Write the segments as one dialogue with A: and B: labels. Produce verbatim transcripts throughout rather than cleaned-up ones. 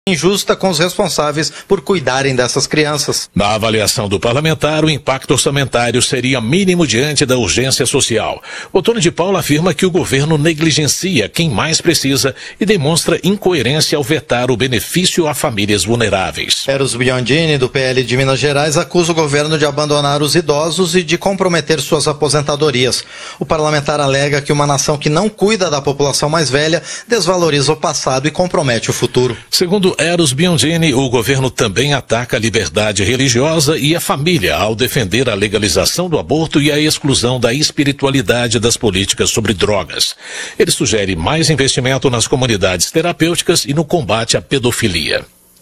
A: injusta com os responsáveis por cuidarem dessas crianças.
B: Na avaliação do parlamentar, o impacto orçamentário seria mínimo diante da urgência social. Otônio de Paula afirma que o governo negligencia quem mais precisa e demonstra incoerência ao vetar o benefício a famílias vulneráveis.
A: Eros Biondini, do P L de Minas Gerais, acusa o governo de abandonar os idosos e de comprometer suas aposentadorias. O parlamentar alega que uma nação que não cuida da população mais velha desvaloriza o passado e compromete o futuro.
B: Segundo Eros Biondini, o governo também ataca a liberdade religiosa e a família ao defender a legalização do aborto e a exclusão da espiritualidade das políticas sobre drogas. Ele sugere mais investimento nas comunidades terapêuticas e no combate à pedofilia.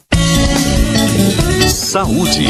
C: Saúde.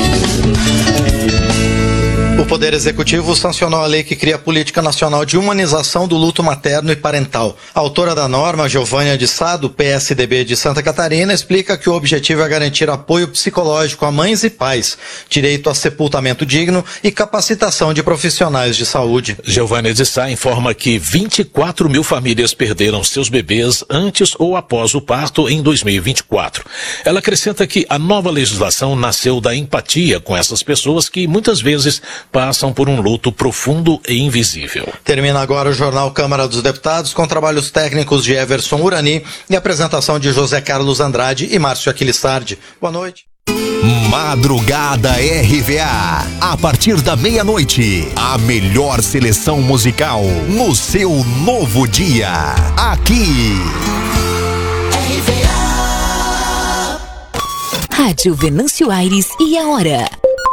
A: O Poder Executivo sancionou a lei que cria a Política Nacional de Humanização do Luto Materno e Parental. A autora da norma, Giovânia de Sá, do P S D B de Santa Catarina, explica que o objetivo é garantir apoio psicológico a mães e pais, direito a sepultamento digno e capacitação de profissionais de saúde.
B: Giovânia de Sá informa que vinte e quatro mil famílias perderam seus bebês antes ou após o parto em dois mil e vinte e quatro. Ela acrescenta que a nova legislação nasceu da empatia com essas pessoas que muitas vezes passam por um luto profundo e invisível.
A: Termina agora o Jornal Câmara dos Deputados com trabalhos técnicos de Everson Urani e apresentação de José Carlos Andrade e Márcio Aquilissardi. Boa noite.
C: Madrugada R V A. A partir da meia-noite, a melhor seleção musical no seu novo dia. Aqui.
D: R V A. Rádio Venâncio Aires e a hora.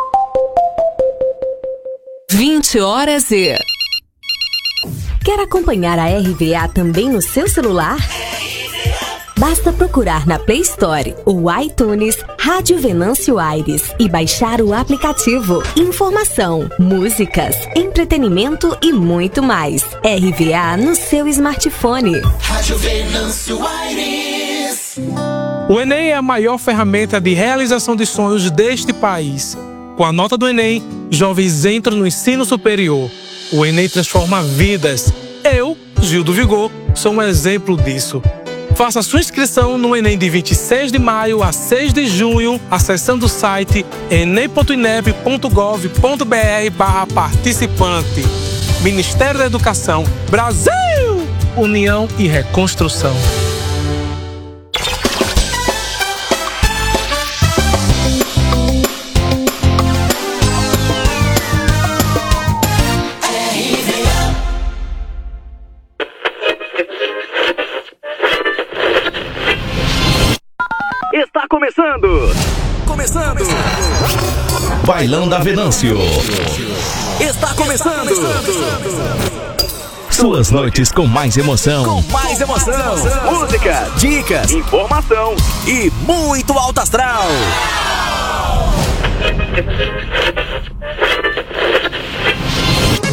D: vinte horas e... Quer acompanhar a R V A também no seu celular? Basta procurar na Play Store ou iTunes Rádio Venâncio Aires e baixar o aplicativo. Informação, músicas, entretenimento e muito mais. R V A no seu smartphone.
E: Rádio Venâncio Aires.
F: O Enem é a maior ferramenta de realização de sonhos deste país. Com a nota do Enem, jovens entram no ensino superior. O Enem transforma vidas. Eu, Gil do Vigor, sou um exemplo disso. Faça sua inscrição no Enem de vinte e seis de maio a seis de junho, acessando o site enem ponto inep ponto gov ponto br barra participante. Ministério da Educação, Brasil, União e Reconstrução.
G: Está começando! Começando!
C: Bailão da Venâncio.
G: Está começando!
C: Suas noites com mais emoção.
G: Com mais emoção! Música, dicas, informação e muito alto astral!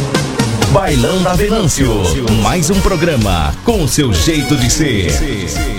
C: Bailão da Venâncio. Mais um programa com o seu jeito de ser.